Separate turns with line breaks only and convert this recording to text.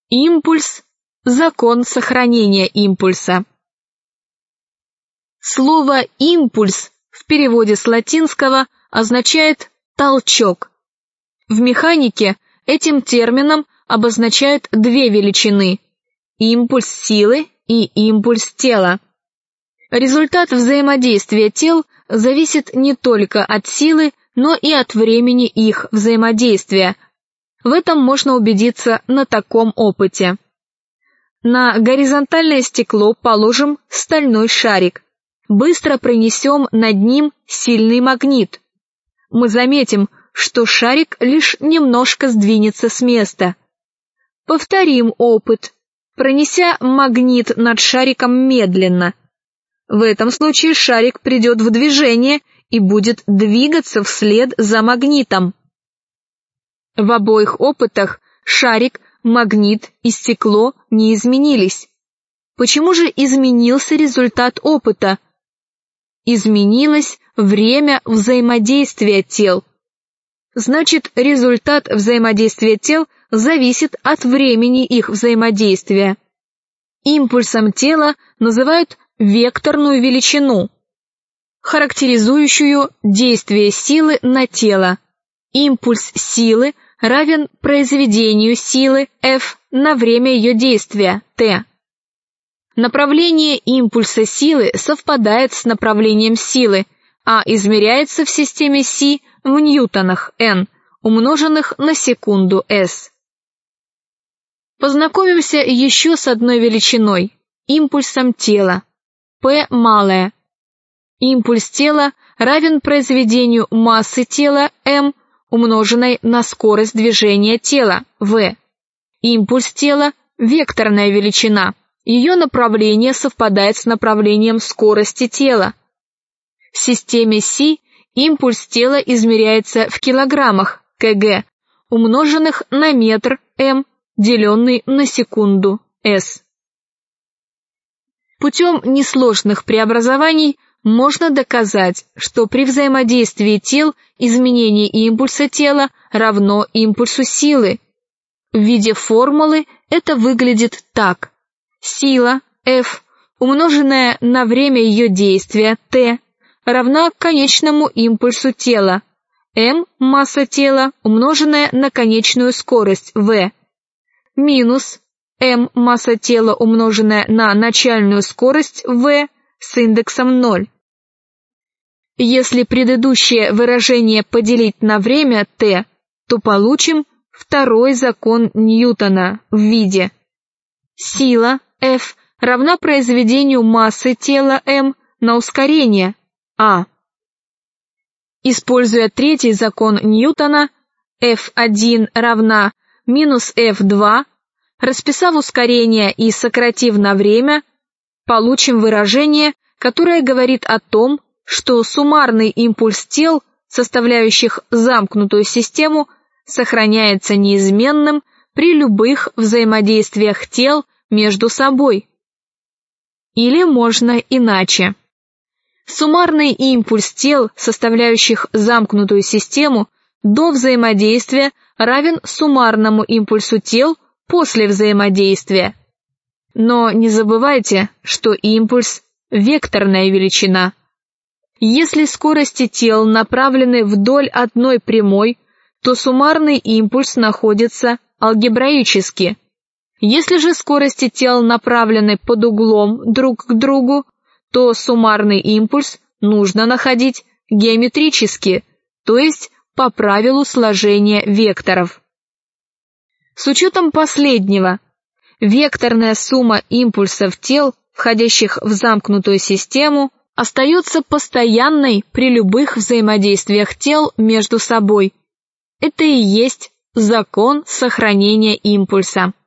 Импульс – закон сохранения импульса. Слово «импульс» в переводе с латинского означает «толчок». В механике этим термином обозначают две величины – импульс силы и импульс тела. Результат взаимодействия тел зависит не только от силы, но и от времени их взаимодействия. В этом можно убедиться на таком опыте. На горизонтальное стекло положим стальной шарик. Быстро пронесем над ним сильный магнит. Мы заметим, что шарик лишь немножко сдвинется с места. Повторим опыт, пронеся магнит над шариком медленно. В этом случае шарик придет в движение и будет двигаться вслед за магнитом. В обоих опытах шарик, магнит и стекло не изменились. Почему же изменился результат опыта? Изменилось время взаимодействия тел. Значит, результат взаимодействия тел зависит от времени их взаимодействия. Импульсом тела называют векторную величину, характеризующую действие силы на тело. Импульс силы равен произведению силы F на время ее действия T. Направление импульса силы совпадает с направлением силы, а измеряется в системе Си в ньютонах N, умноженных на секунду S. Познакомимся еще с одной величиной – импульсом тела, P малое. Импульс тела равен произведению массы тела m, умноженной на скорость движения тела v. Импульс тела – векторная величина, ее направление совпадает с направлением скорости тела. В системе Си импульс тела измеряется в килограммах кг, умноженных на метр m, деленный на секунду s. Путем несложных преобразований можно доказать, что при взаимодействии тел изменение импульса тела равно импульсу силы. В виде формулы это выглядит так. Сила F, умноженная на время ее действия T, равна конечному импульсу тела, m – масса тела, умноженная на конечную скорость v, минус m – масса тела, умноженная на начальную скорость v с индексом 0. Если предыдущее выражение поделить на время t, то получим второй закон Ньютона в виде сила F равна произведению массы тела m на ускорение a. Используя третий закон Ньютона, F1 равна минус F2, расписав ускорение и сократив на время, получим выражение, которое говорит о том, что суммарный импульс тел, составляющих замкнутую систему, сохраняется неизменным при любых взаимодействиях тел между собой. Или можно иначе. Суммарный импульс тел, составляющих замкнутую систему, до взаимодействия равен суммарному импульсу тел после взаимодействия. Но не забывайте, что импульс – векторная величина. Если скорости тел направлены вдоль одной прямой, то суммарный импульс находится алгебраически. Если же скорости тел направлены под углом друг к другу, то суммарный импульс нужно находить геометрически, то есть по правилу сложения векторов. С учетом последнего, векторная сумма импульсов тел, входящих в замкнутую систему, остается постоянной при любых взаимодействиях тел между собой. Это и есть закон сохранения импульса.